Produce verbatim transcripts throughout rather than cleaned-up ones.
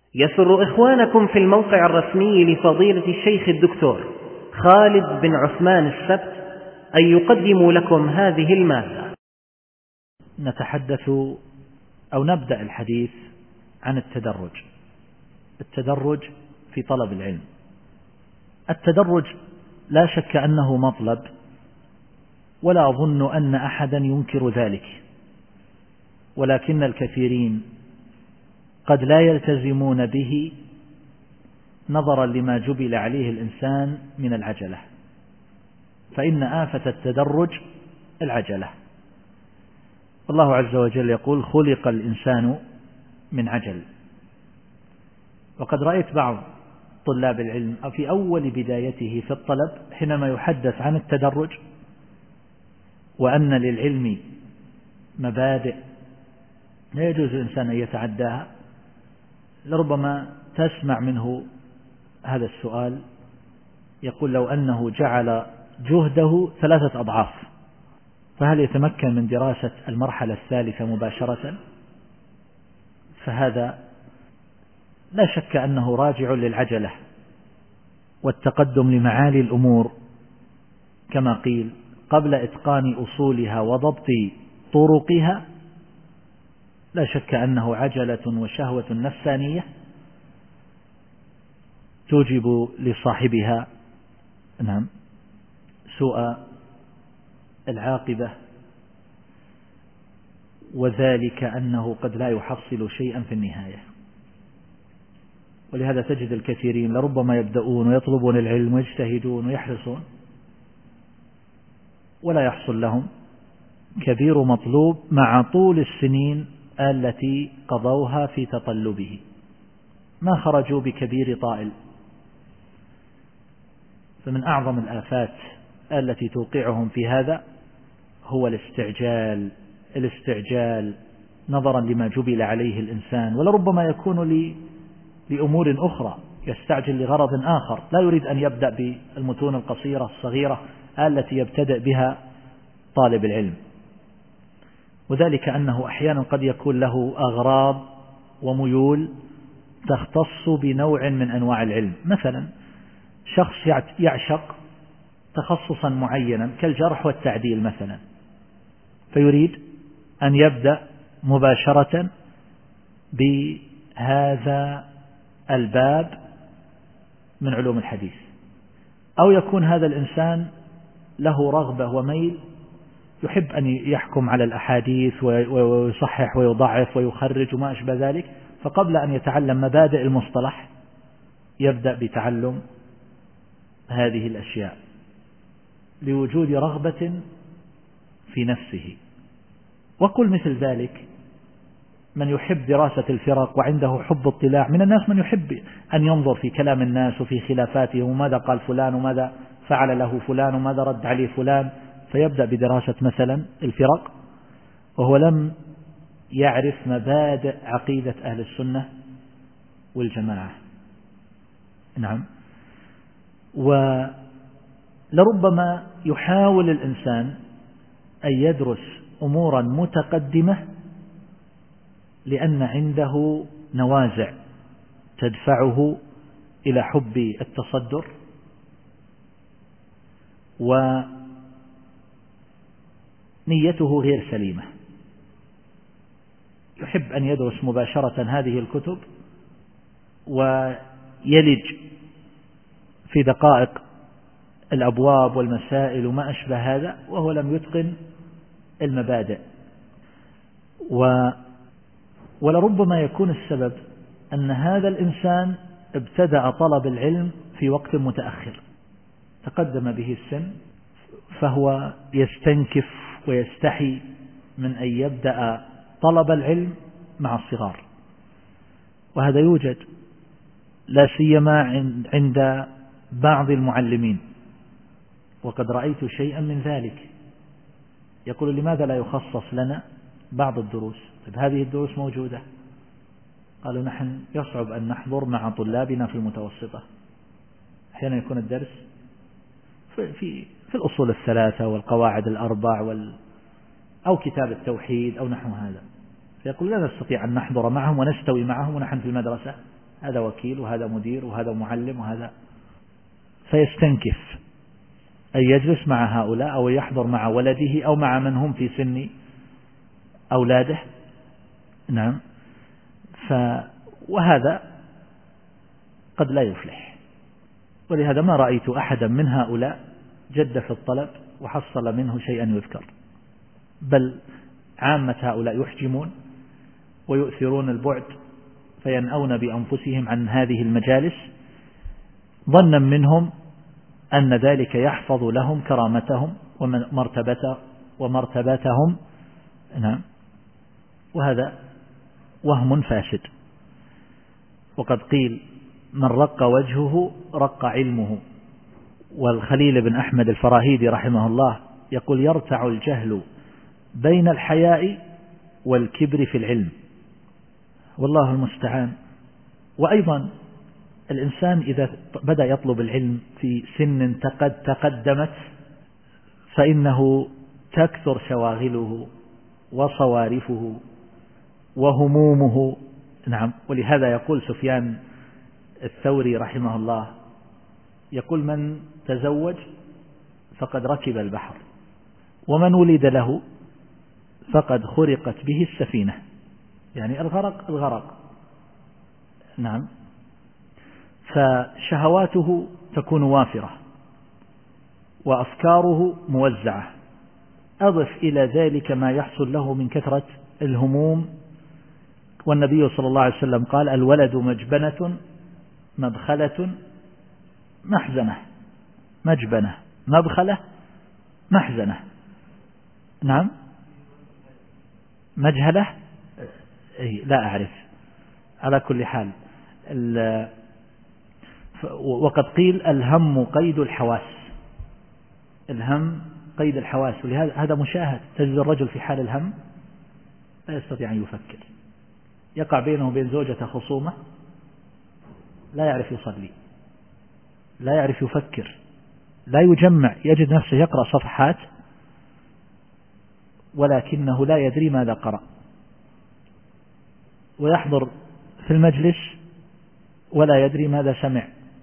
يسر إخوانكم في الموقع الرسمي لفضيلة الشيخ الدكتور خالد بن عثمان السبت أن يقدموا لكم هذه المادة. نتحدث أو نبدأ الحديث عن التدرج التدرج في طلب العلم. التدرج لا شك أنه مطلب، ولا أظن أن أحدا ينكر ذلك، ولكن الكثيرين قد لا يلتزمون به نظرا لما جبل عليه الإنسان من العجلة، فإن آفة التدرج العجلة. الله عز وجل يقول: خلق الإنسان من عجل. وقد رأيت بعض طلاب العلم في أول بدايته في الطلب حينما يحدث عن التدرج وأن للعلم مبادئ لا يجوز الإنسان أن يتعداها، لربما تسمع منه هذا السؤال، يقول: لو أنه جعل جهده ثلاثة أضعاف فهل يتمكن من دراسة المرحلة الثالثة مباشرة؟ فهذا لا شك أنه راجع للعجلة والتقدم لمعالي الأمور، كما قيل: قبل إتقان أصولها وضبط طرقها. لا شك أنه عجلة وشهوة نفسانية توجب لصاحبها نعم سوء العاقبة، وذلك أنه قد لا يحصل شيئا في النهاية. ولهذا تجد الكثيرين لربما يبدأون ويطلبون العلم ويجتهدون ويحرصون ولا يحصل لهم كبير مطلوب مع طول السنين التي قضوها في تطلبه، ما خرجوا بكبير طائل. فمن أعظم الآفات التي توقعهم في هذا هو الاستعجال الاستعجال نظرا لما جبل عليه الإنسان، ولربما يكون لأمور أخرى، يستعجل لغرض آخر، لا يريد أن يبدأ بالمتون القصيرة الصغيرة التي يبتدأ بها طالب العلم. وذلك أنه أحيانا قد يكون له أغراض وميول تختص بنوع من أنواع العلم. مثلا شخص يعشق تخصصا معينا كالجرح والتعديل مثلا، فيريد أن يبدأ مباشرة بهذا الباب من علوم الحديث. أو يكون هذا الإنسان له رغبة وميل، يحب أن يحكم على الأحاديث ويصحح ويضعف ويخرج وما أشبه ذلك، فقبل أن يتعلم مبادئ المصطلح يبدأ بتعلم هذه الأشياء لوجود رغبة في نفسه. وقل مثل ذلك من يحب دراسة الفرق وعنده حب اطلاع. من الناس من يحب أن ينظر في كلام الناس وفي خلافاتهم وماذا قال فلان وماذا فعل له فلان وماذا رد عليه فلان، فيبدأ بدراسة مثلا الفرق وهو لم يعرف مبادئ عقيدة أهل السنة والجماعة. نعم. ولربما يحاول الإنسان أن يدرس أمورا متقدمة لأن عنده نوازع تدفعه إلى حب التصدر، ونيته غير سليمة. يحب أن يدرس مباشرة هذه الكتب ويلج في دقائق الأبواب والمسائل وما أشبه هذا، وهو لم يتقن المبادئ. و ولربما يكون السبب أن هذا الإنسان ابتدأ طلب العلم في وقت متأخر، تقدم به السن، فهو يستنكف ويستحي من أن يبدأ طلب العلم مع الصغار، وهذا يوجد لا سيما عند بعض المعلمين، وقد رأيت شيئا من ذلك. يقول: لماذا لا يخصص لنا بعض الدروس؟ طيب هذه الدروس موجودة. قالوا: نحن يصعب أن نحضر مع طلابنا في المتوسطة. أحيانا يكون الدرس في, في, في الأصول الثلاثة والقواعد الأربع وال أو كتاب التوحيد أو نحو هذا، فيقول: لا نستطيع أن نحضر معهم ونستوي معهم ونحن في المدرسة هذا وكيل وهذا مدير وهذا معلم وهذا، فيستنكف أن يجلس مع هؤلاء أو يحضر مع ولده أو مع من هم في سن أولاده. نعم. ف وهذا قد لا يفلح، ولهذا ما رأيت أحدا من هؤلاء جد في الطلب وحصل منه شيئا يذكر، بل عامة هؤلاء يحجمون ويؤثرون البعد فينأون بأنفسهم عن هذه المجالس ظنا منهم أن ذلك يحفظ لهم كرامتهم ومرتبته ومرتبتهم. نعم. وهذا وهم فاسد. وقد قيل من رق وجهه رق علمه. والخليل بن أحمد الفراهيدي رحمه الله يقول يرتع الجهل بين الحياء والكبر في العلم، والله المستعان. وأيضا الإنسان إذا بدأ يطلب العلم في سن تقد تقدمت فإنه تكثر شواغله وصوارفه وهمومه. نعم. ولهذا يقول سفيان الثوري رحمه الله يقول من تزوج فقد ركب البحر، ومن ولد له فقد خرقت به السفينة، يعني الغرق الغرق. نعم. فشهواته تكون وافرة وأفكاره موزعة. أضف إلى ذلك ما يحصل له من كثرة الهموم. والنبي صلى الله عليه وسلم قال الولد مجبنة مبخلة محزنة. مجبنة مبخلة محزنة. نعم. مجهلة لا أعرف، على كل حال. وقد قيل الهم قيد الحواس. الهم قيد الحواس، ولهذا هذا مشاهد. تجد الرجل في حال الهم لا يستطيع أن يفكر، يقع بينه وبين زوجته خصومة، لا يعرف يصلي، لا يعرف يفكر، لا يجمع، يجد نفسه يقرأ صفحات ولكنه لا يدري ماذا قرأ، ويحضر في المجلس ولا يدري ماذا سمع.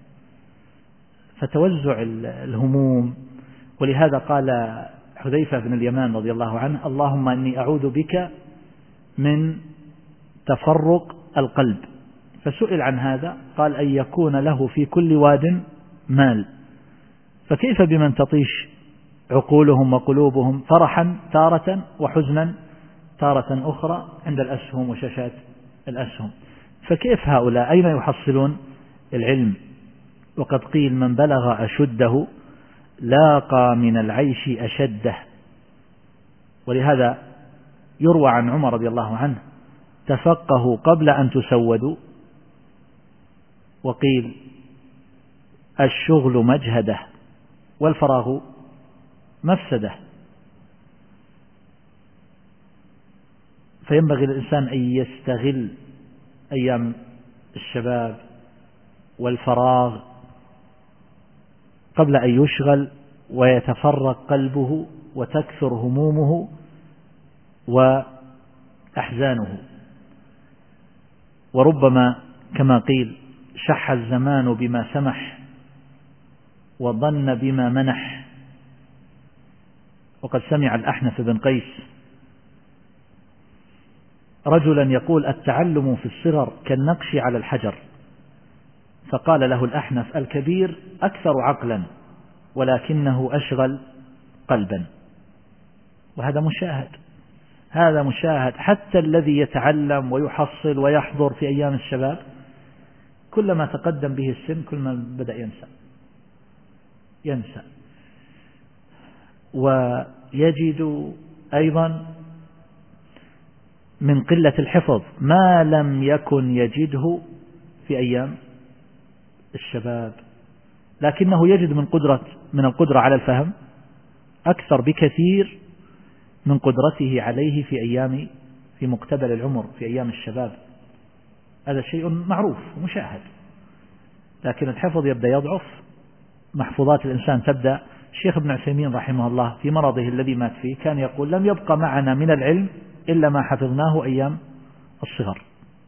فتوزع الهموم. ولهذا قال حذيفة بن اليمان رضي الله عنه اللهم إني أعوذ بك من تفرق القلب. فسئل عن هذا قال أن يكون له في كل واد مال، فكيف بمن تطيش عقولهم وقلوبهم فرحا تارة وحزنا تارة أخرى عند الأسهم وشاشات الأسهم؟ فكيف هؤلاء أين يحصلون العلم؟ وقد قيل من بلغ أشده لاقى من العيش أشده. ولهذا يروى عن عمر رضي الله عنه تفقهوا قبل أن تسودوا. وقيل الشغل مجهده والفراغ مفسده. فينبغي للإنسان أن يستغل أيام الشباب والفراغ قبل أن يشغل ويتفرق قلبه وتكثر همومه وأحزانه. وربما كما قيل شح الزمان بما سمح وظن بما منح. وقد سمع الأحنف بن قيس رجلا يقول التعلم في الصغر كالنقش على الحجر، فقال له الأحنف الكبير أكثر عقلا ولكنه أشغل قلبا. وهذا مشاهد، هذا مشاهد. حتى الذي يتعلم ويحصل ويحضر في أيام الشباب كلما تقدم به السن كلما بدأ ينسى ينسى ويجد أيضا من قلة الحفظ ما لم يكن يجده في أيام الشباب، لكنه يجد من قدرة من القدرة على الفهم أكثر بكثير من قدرته عليه في أيام في مقتبل العمر في أيام الشباب. هذا شيء معروف ومشاهد. لكن الحفظ يبدأ يضعف، محفوظات الإنسان تبدأ. الشيخ ابن عثيمين رحمه الله في مرضه الذي مات فيه كان يقول لم يبقى معنا من العلم إلا ما حفظناه أيام الصغر،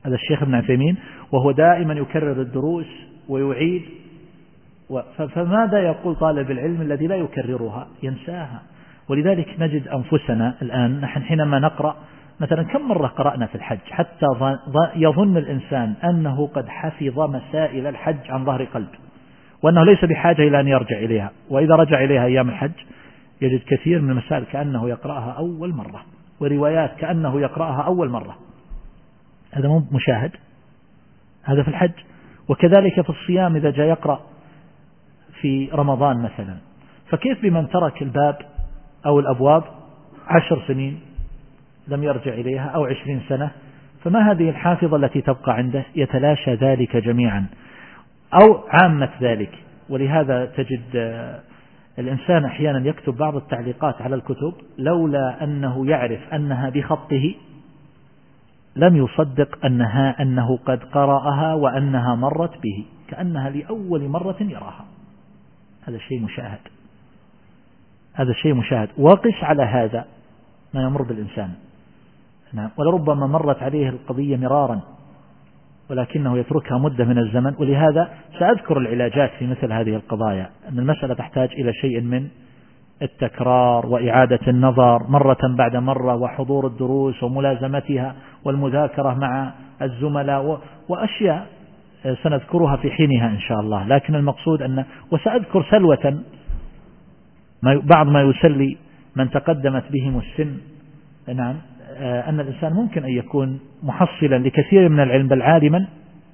هذا الشيخ ابن عثيمين، وهو دائما يكرر الدروس ويعيد. فماذا يقول طالب العلم الذي لا يكررها؟ ينساها. ولذلك نجد أنفسنا الآن نحن حينما نقرأ مثلا، كم مرة قرأنا في الحج حتى يظن الإنسان أنه قد حفظ مسائل الحج عن ظهر قلب، وأنه ليس بحاجة إلى أن يرجع إليها. وإذا رجع إليها أيام الحج يجد كثير من المسائل كأنه يقرأها أول مرة، وروايات كأنه يقرأها أول مرة. هذا مو مشاهد، هذا في الحج. وكذلك في الصيام إذا جاء يقرأ في رمضان مثلا، فكيف بمن ترك الباب أو الأبواب عشر سنين لم يرجع إليها أو عشرين سنة؟ فما هذه الحافظة التي تبقى عنده؟ يتلاشى ذلك جميعا أو عامة ذلك. ولهذا تجد الإنسان أحيانا يكتب بعض التعليقات على الكتب لولا أنه يعرف أنها بخطه لم يصدق أنها أنه قد قرأها وأنها مرت به، كأنها لأول مرة يراها. هذا شيء مشاهد، هذا شيء مشاهد. وقس على هذا ما يمر بالإنسان، نعم، ولربما مرت عليه القضية مرارا ولكنه يتركها مدة من الزمن. ولهذا سأذكر العلاجات في مثل هذه القضايا، أن المسألة تحتاج إلى شيء من التكرار وإعادة النظر مرة بعد مرة، وحضور الدروس وملازمتها والمذاكرة مع الزملاء، وأشياء سنذكرها في حينها إن شاء الله. لكن المقصود أن، وسأذكر سلوة بعض ما يسلي من تقدمت بهم السن، نعم، أن الإنسان ممكن أن يكون محصلا لكثير من العلم بل عالما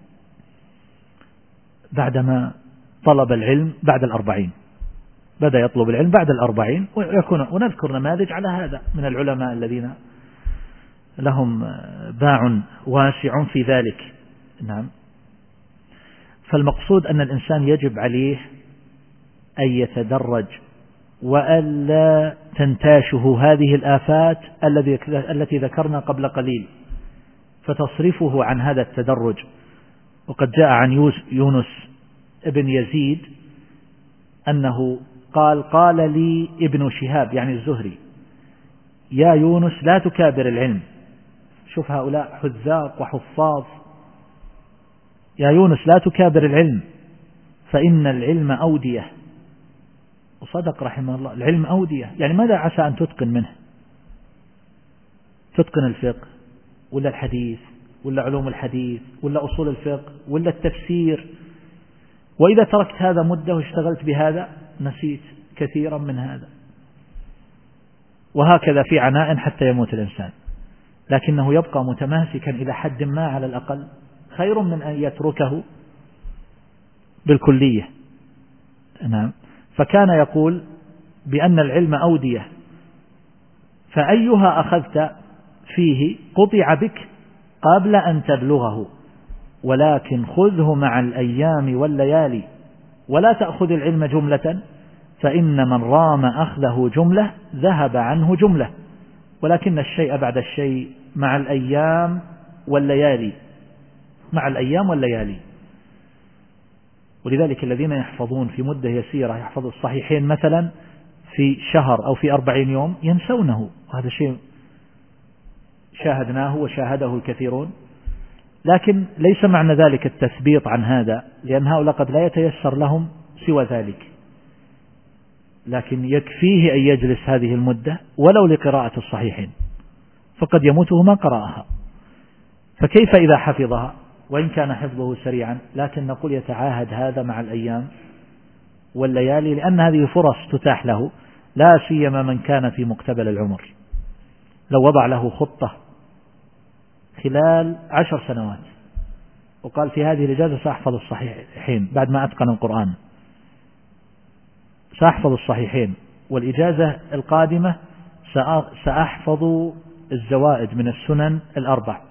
بعدما طلب العلم بعد الأربعين، بدأ يطلب العلم بعد الأربعين ويكون. ونذكر نماذج على هذا من العلماء الذين لهم باع واسع في ذلك، نعم. فالمقصود أن الإنسان يجب عليه أن يتدرج وألا تنتاشه هذه الآفات التي ذكرنا قبل قليل، فتصرفه عن هذا التدرج. وقد جاء عن يونس ابن يزيد أنه قال: قال لي ابن شهاب يعني الزهري: يا يونس لا تكابر العلم. شوف هؤلاء حذاق وحفاظ. يا يونس لا تكابر العلم فإن العلم أودية. وصدق رحمه الله، العلم أودية، يعني ماذا عسى أن تتقن منه؟ تتقن الفقه ولا الحديث ولا علوم الحديث ولا أصول الفقه ولا التفسير؟ وإذا تركت هذا مدة واشتغلت بهذا نسيت كثيرا من هذا. وهكذا في عناء حتى يموت الإنسان، لكنه يبقى متماسكا إلى حد ما على الأقل، خير من أن يتركه بالكلية، نعم. فكان يقول بأن العلم أودية، فأيها أخذت فيه قطع بك قبل أن تبلغه، ولكن خذه مع الأيام والليالي، ولا تأخذ العلم جملة، فإن من رام أخذه جملة ذهب عنه جملة، ولكن الشيء بعد الشيء مع الأيام والليالي، مع الأيام والليالي. ولذلك الذين يحفظون في مدة يسيرة، يحفظ الصحيحين مثلا في شهر أو في أربعين يوم، ينسونه. وهذا شيء شاهدناه وشاهده الكثيرون. لكن ليس معنى ذلك التثبيط عن هذا، لأن هؤلاء قد لا يتيسر لهم سوى ذلك، لكن يكفيه أن يجلس هذه المدة ولو لقراءة الصحيحين، فقد يموته ما قرأها. فكيف إذا حفظها وإن كان حفظه سريعا؟ لكن نقول يتعاهد هذا مع الأيام والليالي، لأن هذه فرص تتاح له، لا سيما من كان في مقتبل العمر. لو وضع له خطة خلال عشر سنوات وقال في هذه الإجازة سأحفظ الصحيحين بعد ما أتقن القرآن، سأحفظ الصحيحين، والإجازة القادمة سأحفظ الزوائد من السنن الأربع،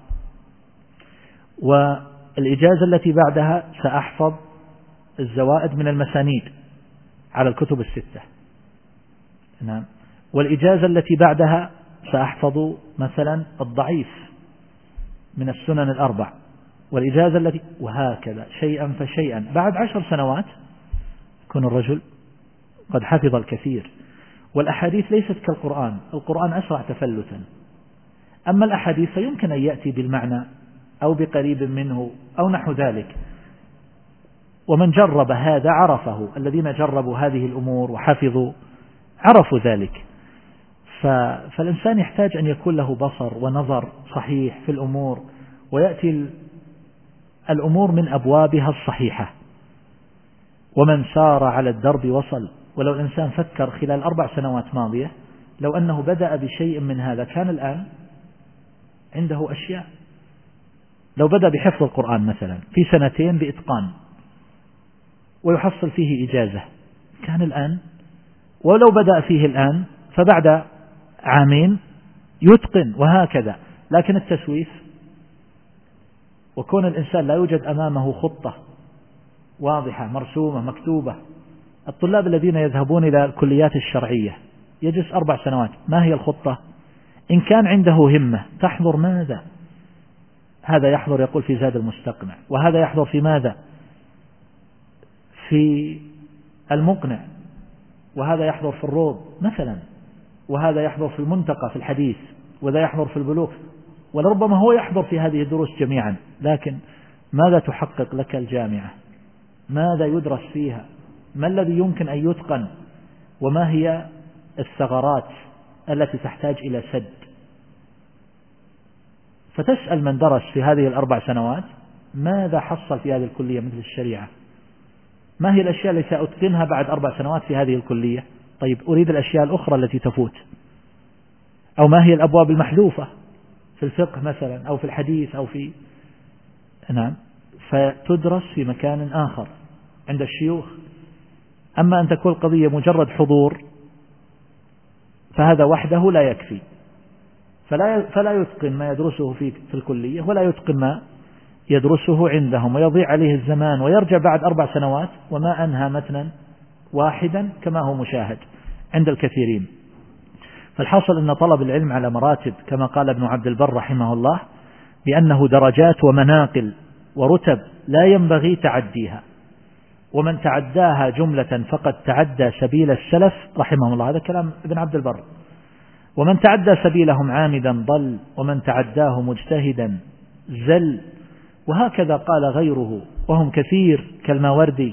والإجازة التي بعدها سأحفظ الزوائد من المسانيد على الكتب الستة، نعم، والإجازة التي بعدها سأحفظ مثلا الضعيف من السنن الأربع، والإجازة التي، وهكذا شيئا فشيئا. بعد عشر سنوات يكون الرجل قد حفظ الكثير. والأحاديث ليست كالقرآن، القرآن أسرع تفلتا، أما الأحاديث فيمكن أن يأتي بالمعنى أو بقريب منه أو نحو ذلك. ومن جرب هذا عرفه، الذين جربوا هذه الأمور وحفظوا عرفوا ذلك. فالإنسان يحتاج أن يكون له بصر ونظر صحيح في الأمور، ويأتي الأمور من أبوابها الصحيحة. ومن سار على الدرب وصل. ولو الإنسان فكر خلال أربع سنوات ماضية، لو أنه بدأ بشيء من هذا كان الآن عنده أشياء. لو بدأ بحفظ القرآن مثلا في سنتين بإتقان ويحصل فيه إجازة، كان الآن. ولو بدأ فيه الآن فبعد عامين يتقن، وهكذا. لكن التسويف، وكون الإنسان لا يوجد أمامه خطة واضحة مرسومة مكتوبة. الطلاب الذين يذهبون إلى الكليات الشرعية يجلس أربع سنوات، ما هي الخطة؟ إن كان عنده همة تحضر ماذا؟ هذا يحضر يقول في زاد المستقنع، وهذا يحضر في ماذا؟ في المقنع، وهذا يحضر في الروض مثلا، وهذا يحضر في المنتقى في الحديث، وذا يحضر في البلوغ. ولربما هو يحضر في هذه الدروس جميعا، لكن ماذا تحقق لك الجامعة؟ ماذا يدرس فيها؟ ما الذي يمكن أن يتقن؟ وما هي الثغرات التي تحتاج إلى سد؟ فتسأل من درس في هذه الأربع سنوات ماذا حصل في هذه الكلية مثل الشريعة؟ ما هي الأشياء التي سأتقنها بعد أربع سنوات في هذه الكلية؟ طيب أريد الأشياء الأخرى التي تفوت. أو ما هي الأبواب المحذوفة في الفقه مثلا، أو في الحديث، أو في نعم فتدرس في مكان آخر عند الشيوخ. أما أن تكون القضية مجرد حضور فهذا وحده لا يكفي، فلا فلا يتقن ما يدرسه في في الكلية، ولا يتقن ما يدرسه عندهم، ويضيع عليه الزمان، ويرجع بعد أربع سنوات وما أنهى متنا واحدا كما هو مشاهد عند الكثيرين. فالحاصل أن طلب العلم على مراتب، كما قال ابن عبد البر رحمه الله، بأنه درجات ومناقل ورتب لا ينبغي تعديها، ومن تعداها جملة فقد تعدى سبيل السلف رحمه الله. هذا كلام ابن عبد البر. ومن تعدى سبيلهم عامدا ضل، ومن تعداه مجتهدا زل. وهكذا قال غيره وهم كثير كالماوردي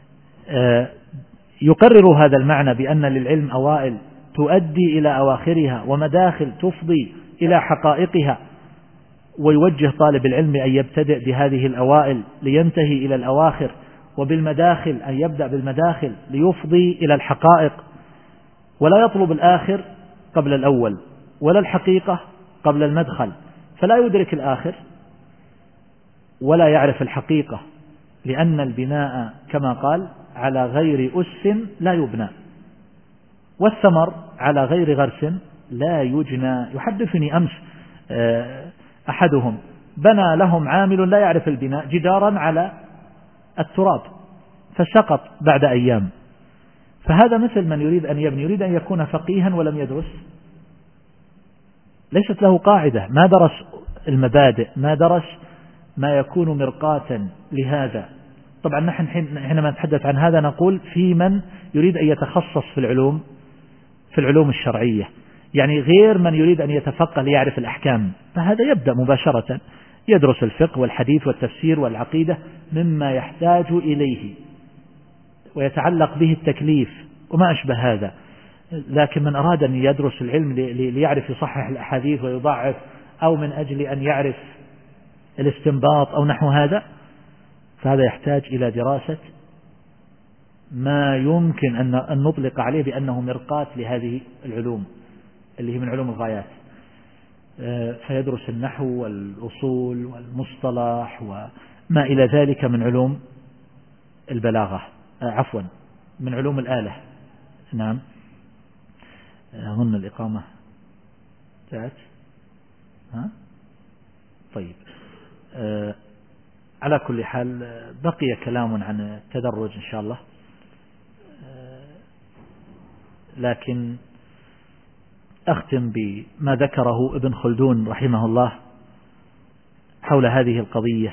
يقرر هذا المعنى، بأن للعلم أوائل تؤدي إلى أواخرها، ومداخل تفضي إلى حقائقها. ويوجه طالب العلم أن يبتدئ بهذه الأوائل لينتهي إلى الأواخر، وبالمداخل أن يبدأ بالمداخل ليفضي إلى الحقائق، ولا يطلب الآخر قبل الأول، ولا الحقيقة قبل المدخل، فلا يدرك الآخر ولا يعرف الحقيقة. لأن البناء كما قال على غير أس لا يبنى، والثمر على غير غرس لا يجنى. يحدثني أمس أحدهم بنى لهم عامل لا يعرف البناء جدارا على التراب فسقط بعد أيام. فهذا مثل من يريد أن يبني، يريد أن يكون فقيها ولم يدرس، ليست له قاعدة، ما درس المبادئ، ما درس ما يكون مرقاة لهذا. طبعا نحن حينما نتحدث عن هذا نقول في من يريد أن يتخصص في العلوم في العلوم الشرعية، يعني غير من يريد أن يتفقه ليعرف الأحكام، فهذا يبدأ مباشرة يدرس الفقه والحديث والتفسير والعقيدة مما يحتاج إليه ويتعلق به التكليف وما أشبه هذا. لكن من أراد أن يدرس العلم ليعرف يصحح الأحاديث ويضعف، أو من أجل أن يعرف الاستنباط أو نحو هذا، فهذا يحتاج إلى دراسة ما يمكن أن نطلق عليه بأنه مرقاة لهذه العلوم اللي هي من علوم الغايات. فيدرس النحو والأصول والمصطلح وما إلى ذلك من علوم البلاغة، عفوا من علوم الآلة. نعم أظن الإقامة جاءت. ها طيب أه على كل حال بقي كلام عن التدرج إن شاء الله، أه لكن أختم بما ذكره ابن خلدون رحمه الله حول هذه القضية.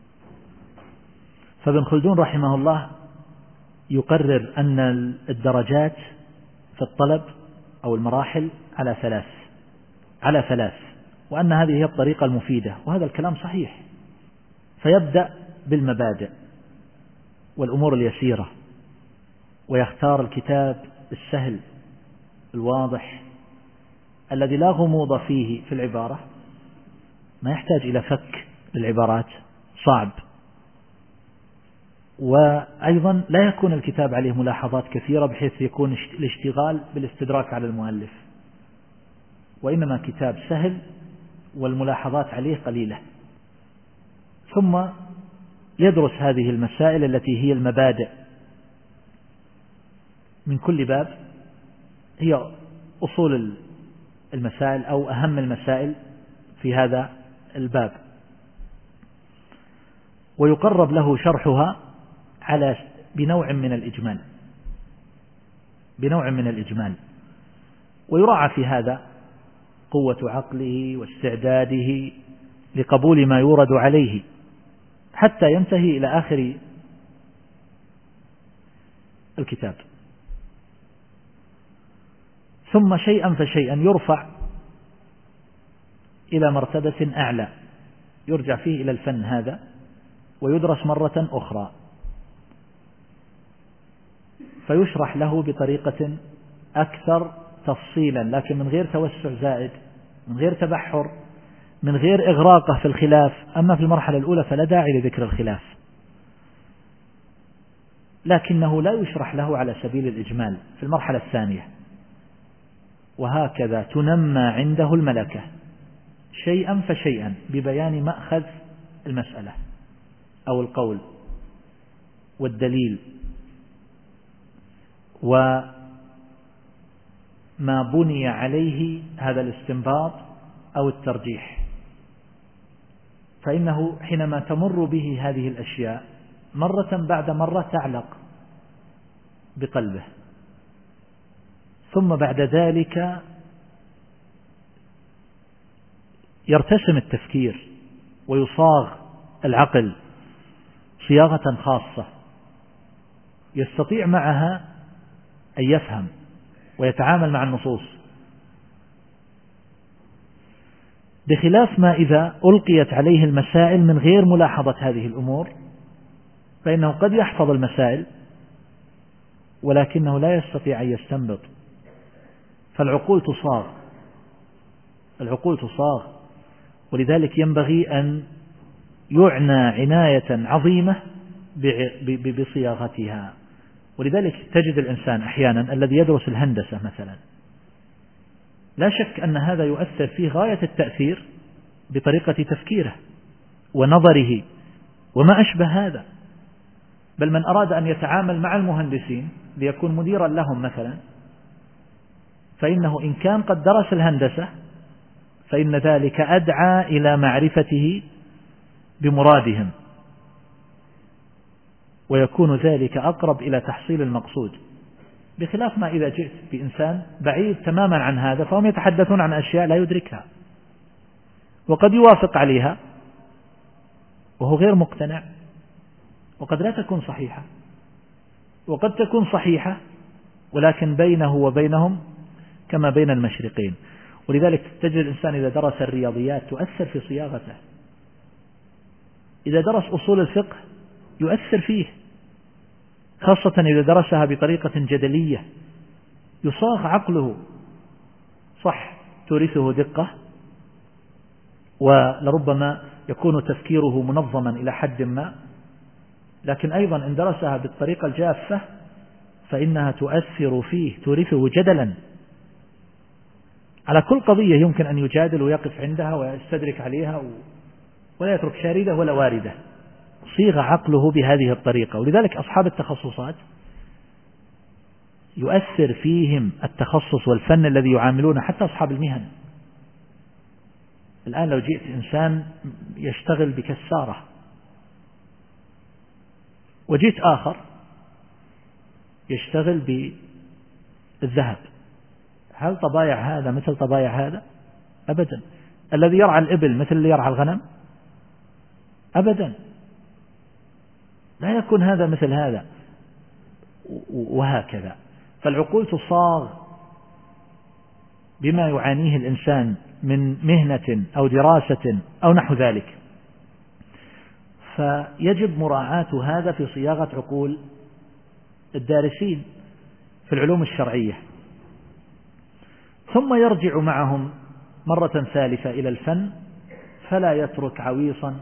فابن خلدون رحمه الله يقرر أن الدرجات في الطلب أو المراحل على ثلاث على ثلاث وأن هذه هي الطريقة المفيدة، وهذا الكلام صحيح فيبدأ بالمبادئ والأمور اليسيرة، ويختار الكتاب السهل الواضح الذي لا غموض فيه في العبارة، ما يحتاج إلى فك للعبارات صعب، وأيضا لا يكون الكتاب عليه ملاحظات كثيرة بحيث يكون الاشتغال بالاستدراك على المؤلف، وإنما كتاب سهل والملاحظات عليه قليلة. ثم يدرس هذه المسائل التي هي المبادئ من كل باب، هي أصول المسائل أو أهم المسائل في هذا الباب، ويقرب له شرحها على بنوع من الإجمال بنوع من الإجمال ويراعى في هذا قوة عقله واستعداده لقبول ما يورد عليه حتى ينتهي إلى آخر الكتاب. ثم شيئا فشيئا يرفع إلى مرتبة أعلى، يرجع فيه إلى الفن هذا ويدرس مرة أخرى، فيشرح له بطريقة أكثر تفصيلا، لكن من غير توسع زائد، من غير تبحر، من غير إغراقه في الخلاف. أما في المرحلة الأولى فلا داعي لذكر الخلاف، لكنه لا يشرح له على سبيل الإجمال في المرحلة الثانية. وهكذا تنمى عنده الملكة شيئا فشيئا ببيان مأخذ المسألة أو القول والدليل وما بني عليه هذا الاستنباط أو الترجيح، فإنه حينما تمر به هذه الأشياء مرة بعد مرة تعلق بقلبه، ثم بعد ذلك يرتسم التفكير ويصاغ العقل صياغة خاصة يستطيع معها أن يفهم ويتعامل مع النصوص، بخلاف ما إذا ألقيت عليه المسائل من غير ملاحظة هذه الأمور، فإنه قد يحفظ المسائل ولكنه لا يستطيع أن يستنبط. فالعقول تصاغ العقول تصاغ ولذلك ينبغي أن يعنى عناية عظيمة بصياغتها. ولذلك تجد الإنسان أحيانا الذي يدرس الهندسة مثلا، لا شك أن هذا يؤثر فيه غاية التأثير بطريقة تفكيره ونظره وما أشبه هذا. بل من أراد أن يتعامل مع المهندسين ليكون مديرا لهم مثلا، فإنه إن كان قد درس الهندسة فإن ذلك أدعى إلى معرفته بمرادهم، ويكون ذلك أقرب إلى تحصيل المقصود، بخلاف ما إذا جئت بإنسان بعيد تماما عن هذا فهم يتحدثون عن أشياء لا يدركها، وقد يوافق عليها وهو غير مقتنع، وقد لا تكون صحيحة، وقد تكون صحيحة ولكن بينه وبينهم كما بين المشرقين. ولذلك تجد الإنسان إذا درس الرياضيات تؤثر في صياغته، إذا درس أصول الفقه يؤثر فيه، خاصة إذا درسها بطريقة جدلية يصاغ عقله صح، تورثه دقة، ولربما يكون تفكيره منظما إلى حد ما، لكن أيضا إن درسها بالطريقة الجافة فإنها تؤثر فيه، تورثه جدلا على كل قضية يمكن أن يجادل ويقف عندها ويستدرك عليها ولا يترك شاردة ولا واردة. صيغ عقله بهذه الطريقة. ولذلك أصحاب التخصصات يؤثر فيهم التخصص والفن الذي يعاملونه، حتى أصحاب المهن. الآن لو جئت إنسان يشتغل بكسارة وجئت آخر يشتغل بالذهب، هل طبايع هذا مثل طبايع هذا؟ أبدا. الذي يرعى الإبل مثل اللي يرعى الغنم؟ أبدا، لا يكون هذا مثل هذا، وهكذا. فالعقول تصاغ بما يعانيه الإنسان من مهنة أو دراسة أو نحو ذلك. فيجب مراعاة هذا في صياغة عقول الدارسين في العلوم الشرعية. ثم يرجع معهم مرة ثالثة إلى الفن، فلا يترك عويصا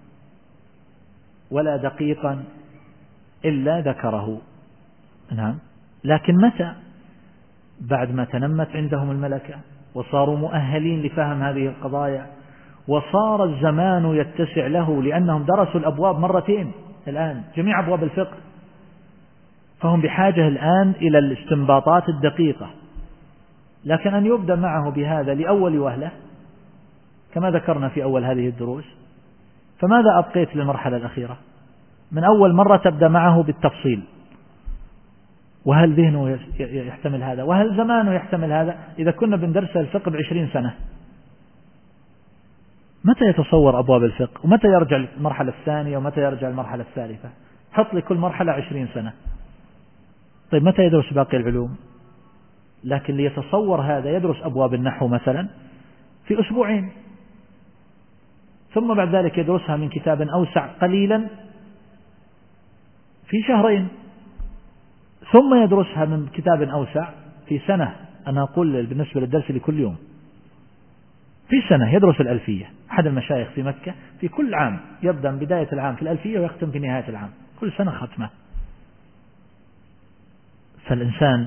ولا دقيقا إلا ذكره. نعم. لكن متى؟ بعد ما تنمت عندهم الملكة وصاروا مؤهلين لفهم هذه القضايا، وصار الزمان يتسع له، لأنهم درسوا الأبواب مرتين الآن، جميع أبواب الفقه، فهم بحاجة الآن إلى الاستنباطات الدقيقة. لكن أن يبدأ معه بهذا لأول وهلة كما ذكرنا في أول هذه الدروس، فماذا أبقيت للمرحلة الأخيرة؟ من أول مرة تبدأ معه بالتفصيل، وهل ذهنه يحتمل هذا؟ وهل زمانه يحتمل هذا؟ إذا كنا بندرس الفقه بعشرين سنة، متى يتصور أبواب الفقه؟ ومتى يرجع المرحلة الثانية؟ ومتى يرجع المرحلة الثالثة؟ حط لي كل مرحلة عشرين سنة. طيب متى يدرس باقي العلوم؟ لكن ليتصور هذا يدرس أبواب النحو مثلا في أسبوعين، ثم بعد ذلك يدرسها من كتاب أوسع قليلا في شهرين، ثم يدرسها من كتاب أوسع في سنة. أنا أقول بالنسبة للدرس لكل يوم، في سنة يدرس الألفية. أحد المشايخ في مكة في كل عام يبدأ من بداية العام في الألفية ويختم في نهاية العام، كل سنة ختمة. فالإنسان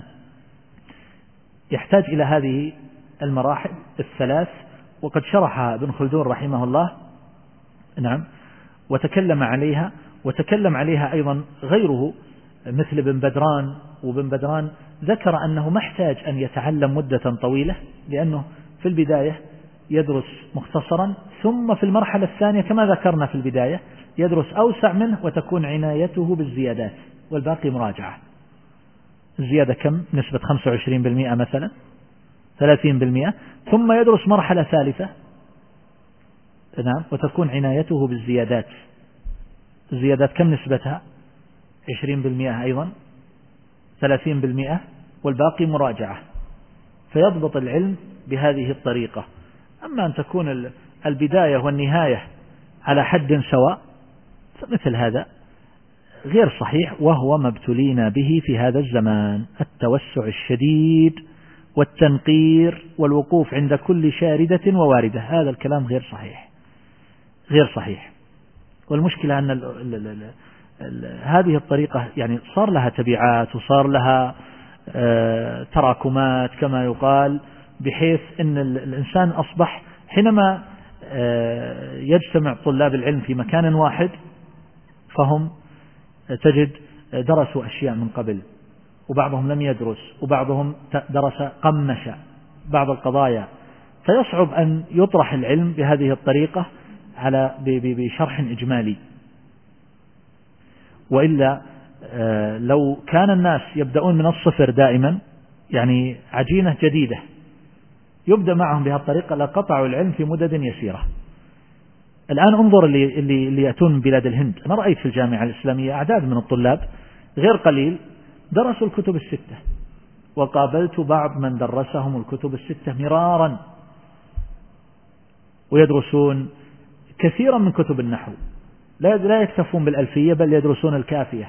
يحتاج إلى هذه المراحل الثلاث، وقد شرحها ابن خلدون رحمه الله. نعم. وتكلم عليها، وتكلم عليها أيضا غيره مثل ابن بدران. وابن بدران ذكر أنه محتاج أن يتعلم مدة طويلة، لأنه في البداية يدرس مختصرا، ثم في المرحلة الثانية كما ذكرنا في البداية يدرس أوسع منه، وتكون عنايته بالزيادات والباقي مراجعة. الزيادة كم؟ نسبة خمسة وعشرين بالمئة مثلا، ثلاثين بالمئة. ثم يدرس مرحلة ثالثة، نعم، وتكون عنايته بالزيادات. الزيادات كم نسبتها؟ عشرين بالمئة أيضا، ثلاثين بالمئة، والباقي مراجعة. فيضبط العلم بهذه الطريقة. أما أن تكون البداية والنهاية على حد سواء فمثل هذا غير صحيح، وهو ما ابتلينا به في هذا الزمان، التوسع الشديد والتنقير والوقوف عند كل شاردة وواردة. هذا الكلام غير صحيح، غير صحيح. والمشكلة أن ال ال ال ال ال هذه الطريقة يعني صار لها تبعات، وصار لها آه تراكمات كما يقال، بحيث أن الإنسان أصبح حينما آه يجتمع طلاب العلم في مكان واحد فهم تجد درسوا أشياء من قبل، وبعضهم لم يدرس، وبعضهم درس قمش بعض القضايا، فيصعب أن يطرح العلم بهذه الطريقة على بشرح إجمالي. وإلا لو كان الناس يبدأون من الصفر دائما، يعني عجينة جديدة يبدأ معهم بهذه الطريقة، لقطعوا العلم في مدد يسيرة. الآن انظر اللي, اللي, اللي يأتون من بلاد الهند. أنا رأيت في الجامعة الإسلامية أعداد من الطلاب غير قليل درسوا الكتب الستة، وقابلت بعض من درسهم الكتب الستة مرارا، ويدرسون كثيرا من كتب النحو، لا يكتفون بالألفية بل يدرسون الكافية.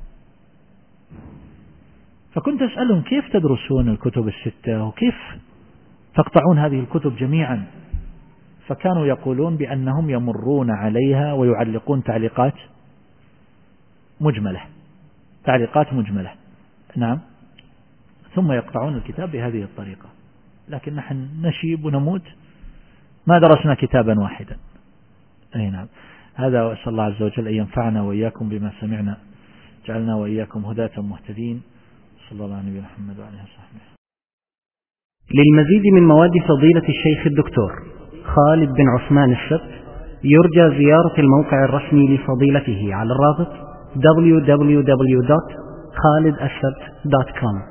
فكنت أسألهم كيف تدرسون الكتب الستة وكيف تقطعون هذه الكتب جميعا؟ فكانوا يقولون بأنهم يمرون عليها ويعلقون تعليقات مجملة، تعليقات مجملة، نعم، ثم يقطعون الكتاب بهذه الطريقة. لكن نحن نشيب ونموت ما درسنا كتابا واحدا. أي نعم. هذا، وأسأل الله عز وجل أن ينفعنا وإياكم بما سمعنا، جعلنا وإياكم هداة مهتدين. صلى الله عليه وسلم محمد وعلى آله وصحبه. للمزيد من مواد فضيلة الشيخ الدكتور خالد بن عثمان السبت يرجى زيارة الموقع الرسمي لفضيلته على الرابط دبليو دبليو دبليو دوت خالد السبت دوت كوم.